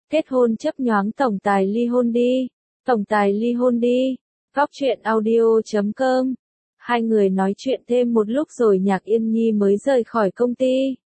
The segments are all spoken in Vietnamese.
Kết hôn chấp nhoáng tổng tài ly hôn đi. Tổng tài ly hôn đi. Góc truyện audio.com. Hai người nói chuyện thêm một lúc rồi Nhạc Yên Nhi mới rời khỏi công ty.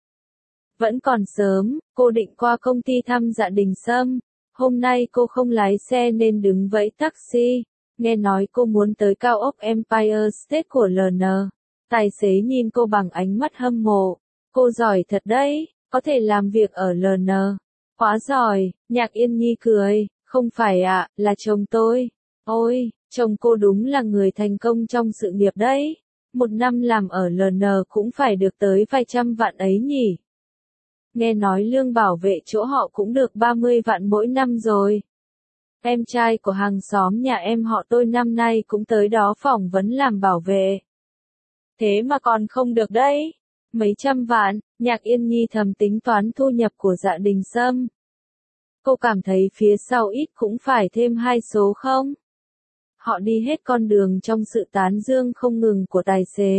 Vẫn còn sớm, cô định qua công ty thăm Dạ Đình Sâm. Hôm nay cô không lái xe nên đứng vẫy taxi. Nghe nói cô muốn tới cao ốc Empire State của LN. Tài xế nhìn cô bằng ánh mắt hâm mộ. Cô giỏi thật đấy, có thể làm việc ở LN. Quá giỏi, Nhạc Yên Nhi cười, không phải ạ, là chồng tôi. Ôi, chồng cô đúng là người thành công trong sự nghiệp đấy. Một năm làm ở LN cũng phải được tới vài trăm vạn ấy nhỉ. Nghe nói lương bảo vệ chỗ họ cũng được 30 vạn mỗi năm rồi. Em trai của hàng xóm nhà em họ tôi năm nay cũng tới đó phỏng vấn làm bảo vệ. Thế mà còn không được đấy. Mấy trăm vạn, Nhạc Yên Nhi thầm tính toán thu nhập của Dạ Đình Sâm. Cô cảm thấy phía sau ít cũng phải thêm 2 số không? Họ đi hết con đường trong sự tán dương không ngừng của tài xế.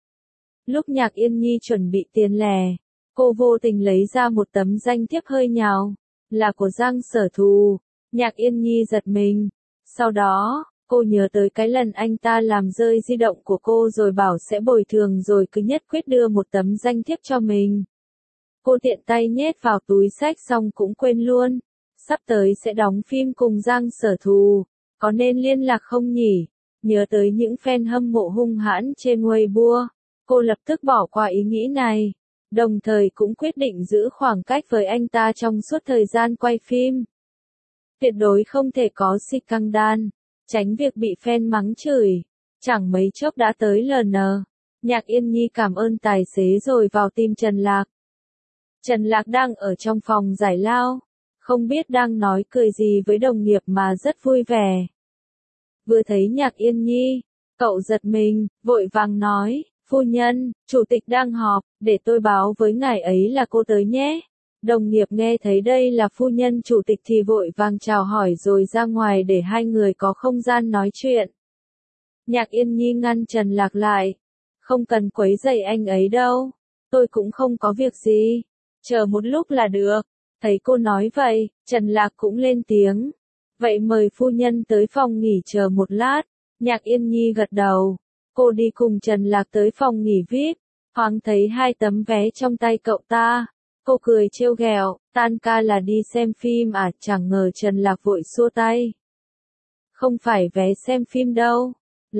Lúc Nhạc Yên Nhi chuẩn bị tiền lẻ, cô vô tình lấy ra một tấm danh thiếp hơi nhào, là của Giang Sở Thù. Nhạc Yên Nhi giật mình. Sau đó, cô nhớ tới cái lần anh ta làm rơi di động của cô rồi bảo sẽ bồi thường rồi cứ nhất quyết đưa một tấm danh thiếp cho mình. Cô tiện tay nhét vào túi xách xong cũng quên luôn. Sắp tới sẽ đóng phim cùng Giang Sở Thù, có nên liên lạc không nhỉ? Nhớ tới những fan hâm mộ hung hãn trên Weibo, cô lập tức bỏ qua ý nghĩ này, đồng thời cũng quyết định giữ khoảng cách với anh ta trong suốt thời gian quay phim. Tuyệt đối không thể có scandal, tránh việc bị fan mắng chửi. Chẳng mấy chốc đã tới LN. Nhạc Yên Nhi cảm ơn tài xế rồi vào tìm Trần Lạc. Trần Lạc đang ở trong phòng giải lao, không biết đang nói cười gì với đồng nghiệp mà rất vui vẻ. Vừa thấy Nhạc Yên Nhi, cậu giật mình, vội vàng nói, phu nhân, chủ tịch đang họp, để tôi báo với ngài ấy là cô tới nhé. Đồng nghiệp nghe thấy đây là phu nhân chủ tịch thì vội vàng chào hỏi rồi ra ngoài để hai người có không gian nói chuyện. Nhạc Yên Nhi ngăn Trần Lạc lại. Không cần quấy rầy anh ấy đâu. Tôi cũng không có việc gì. Chờ một lúc là được. Thấy cô nói vậy, Trần Lạc cũng lên tiếng. Vậy mời phu nhân tới phòng nghỉ chờ một lát. Nhạc Yên Nhi gật đầu. Cô đi cùng Trần Lạc tới phòng nghỉ VIP. Thoáng thấy 2 tấm vé trong tay cậu ta. Cô cười trêu ghẹo, tan ca là đi xem phim à, chẳng ngờ Trần Lạc vội xua tay. Không phải vé xem phim đâu.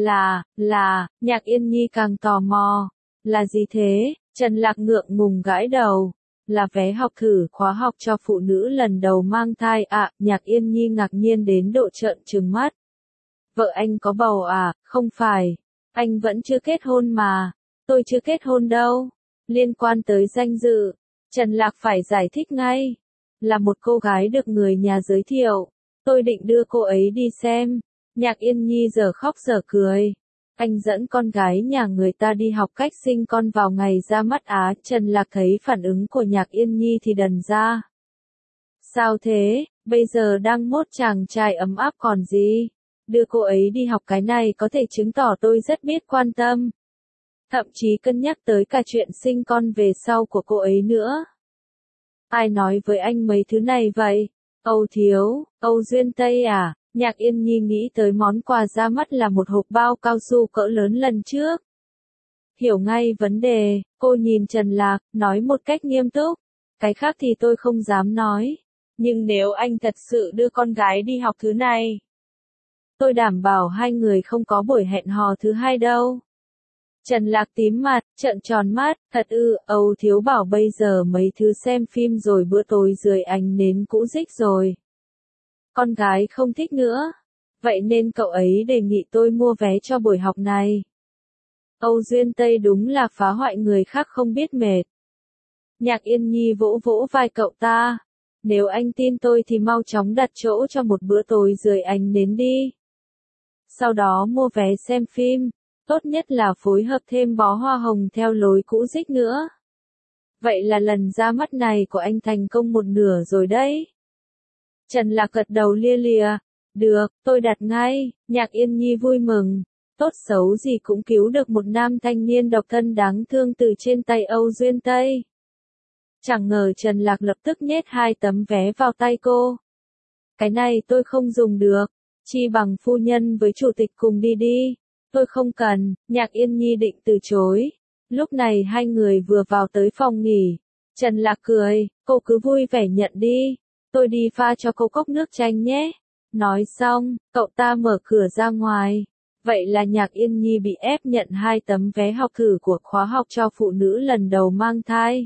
Nhạc Yên Nhi càng tò mò. Là gì thế? Trần Lạc ngượng ngùng gãi đầu. Là vé học thử khóa học cho phụ nữ lần đầu mang thai ạ. Nhạc Yên Nhi ngạc nhiên đến độ trợn trừng mắt. Vợ anh có bầu à? Không phải. Anh vẫn chưa kết hôn mà. Tôi chưa kết hôn đâu. Liên quan tới danh dự, Trần Lạc phải giải thích ngay. Là một cô gái được người nhà giới thiệu. Tôi định đưa cô ấy đi xem. Nhạc Yên Nhi giờ khóc giờ cười. Anh dẫn con gái nhà người ta đi học cách sinh con vào ngày ra mắt Á. Trần Lạc thấy phản ứng của Nhạc Yên Nhi thì đần ra. Sao thế, bây giờ đang mốt chàng trai ấm áp còn gì. Đưa cô ấy đi học cái này có thể chứng tỏ tôi rất biết quan tâm. Thậm chí cân nhắc tới cả chuyện sinh con về sau của cô ấy nữa. Ai nói với anh mấy thứ này vậy? Âu Thiếu, Âu Duyên Tây à? Nhạc Yên Nhi nghĩ tới món quà ra mắt là một hộp bao cao su cỡ lớn lần trước. Hiểu ngay vấn đề, cô nhìn Trần Lạc, nói một cách nghiêm túc. Cái khác thì tôi không dám nói. Nhưng nếu anh thật sự đưa con gái đi học thứ này, tôi đảm bảo hai người không có buổi hẹn hò thứ hai đâu. Trần Lạc tím mặt, trợn tròn mắt, thật ư, Âu Thiếu bảo bây giờ mấy thứ xem phim rồi bữa tối dưới ánh nến cũ rích rồi. Con gái không thích nữa. Vậy nên cậu ấy đề nghị tôi mua vé cho buổi học này. Âu Duyên Tây đúng là phá hoại người khác không biết mệt. Nhạc Yên Nhi vỗ vỗ vai cậu ta. Nếu anh tin tôi thì mau chóng đặt chỗ cho một bữa tối dưới ánh nến đi. Sau đó mua vé xem phim. Tốt nhất là phối hợp thêm bó hoa hồng theo lối cũ rích nữa. Vậy là lần ra mắt này của anh thành công một nửa rồi đấy. Trần Lạc gật đầu lia lịa. Được, tôi đặt ngay. Nhạc Yên Nhi vui mừng. Tốt xấu gì cũng cứu được một nam thanh niên độc thân đáng thương từ trên tay Âu Duyên Tây. Chẳng ngờ Trần Lạc lập tức nhét 2 tấm vé vào tay cô. Cái này tôi không dùng được, chi bằng phu nhân với chủ tịch cùng đi đi. Tôi không cần, Nhạc Yên Nhi định từ chối. Lúc này hai người vừa vào tới phòng nghỉ. Trần Lạc cười, cô cứ vui vẻ nhận đi. Tôi đi pha cho cô cốc nước chanh nhé. Nói xong, cậu ta mở cửa ra ngoài. Vậy là Nhạc Yên Nhi bị ép nhận 2 tấm vé học thử của khóa học cho phụ nữ lần đầu mang thai.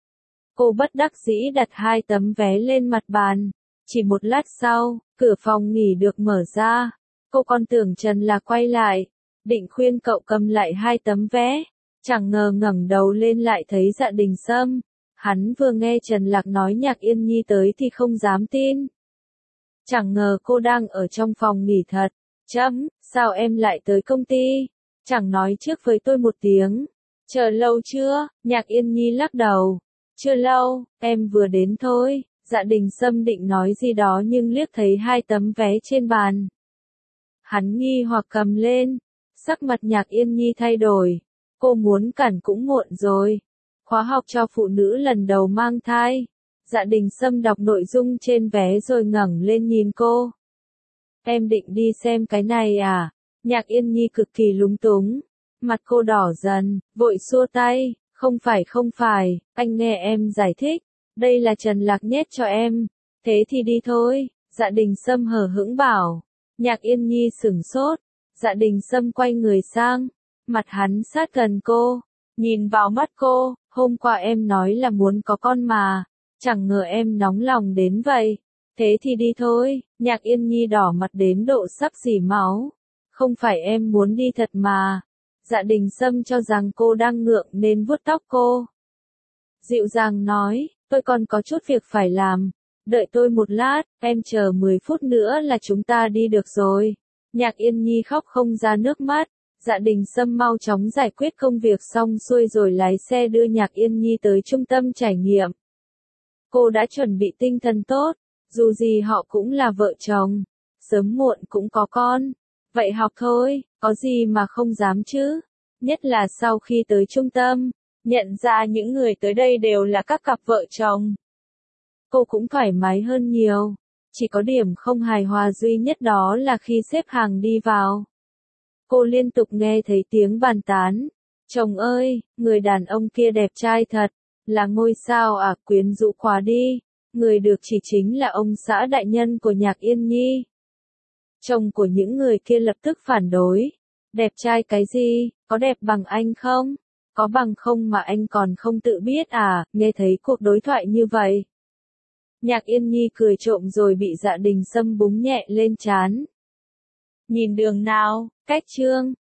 Cô bất đắc dĩ đặt 2 tấm vé lên mặt bàn. Chỉ một lát sau, cửa phòng nghỉ được mở ra. Cô còn tưởng Trần Lạc quay lại, định khuyên cậu cầm lại 2 tấm vé. Chẳng ngờ ngẩng đầu lên lại thấy Dạ Đình Sâm. Hắn vừa nghe Trần Lạc nói Nhạc Yên Nhi tới thì không dám tin. Chẳng ngờ cô đang ở trong phòng nghỉ thật. Sao em lại tới công ty? Chẳng nói trước với tôi một tiếng. Chờ lâu chưa? Nhạc Yên Nhi lắc đầu. Chưa lâu, em vừa đến thôi. Dạ Đình Sâm định nói gì đó nhưng liếc thấy 2 tấm vé trên bàn. Hắn nghi hoặc cầm lên. Sắc mặt Nhạc Yên Nhi thay đổi. Cô muốn cản cũng muộn rồi. Khóa học cho phụ nữ lần đầu mang thai. Dạ Đình Sâm đọc nội dung trên vé rồi ngẩng lên nhìn cô. Em định đi xem cái này à? Nhạc Yên Nhi cực kỳ lúng túng. Mặt cô đỏ dần, vội xua tay. Không phải, anh nghe em giải thích. Đây là Trần Lạc nhét cho em. Thế thì đi thôi. Dạ Đình Sâm hờ hững bảo. Nhạc Yên Nhi sửng sốt. Dạ Đình Sâm quay người sang. Mặt hắn sát gần cô. Nhìn vào mắt cô. Hôm qua em nói là muốn có con mà. Chẳng ngờ em nóng lòng đến vậy. Thế thì đi thôi. Nhạc Yên Nhi đỏ mặt đến độ sắp rỉ máu. Không phải em muốn đi thật mà. Dạ Đình Sâm cho rằng cô đang ngượng nên vuốt tóc cô. Dịu dàng nói, tôi còn có chút việc phải làm. Đợi tôi một lát, em chờ 10 phút nữa là chúng ta đi được rồi. Nhạc Yên Nhi khóc không ra nước mắt. Dạ Đình Sâm mau chóng giải quyết công việc xong xuôi rồi lái xe đưa Nhạc Yên Nhi tới trung tâm trải nghiệm. Cô đã chuẩn bị tinh thần tốt, dù gì họ cũng là vợ chồng, sớm muộn cũng có con. Vậy học thôi, có gì mà không dám chứ? Nhất là sau khi tới trung tâm, nhận ra những người tới đây đều là các cặp vợ chồng. Cô cũng thoải mái hơn nhiều, chỉ có điểm không hài hòa duy nhất đó là khi xếp hàng đi vào. Cô liên tục nghe thấy tiếng bàn tán. Chồng ơi, người đàn ông kia đẹp trai thật, là ngôi sao à, quyến rũ quá đi. Người được chỉ chính là ông xã đại nhân của Nhạc Yên Nhi. Chồng của những người kia lập tức phản đối. Đẹp trai cái gì, có đẹp bằng anh không? Có bằng không mà anh còn không tự biết à, nghe thấy cuộc đối thoại như vậy. Nhạc Yên Nhi cười trộm rồi bị Dạ Đình Sâm búng nhẹ lên trán. Nhìn đường nào, cách chương.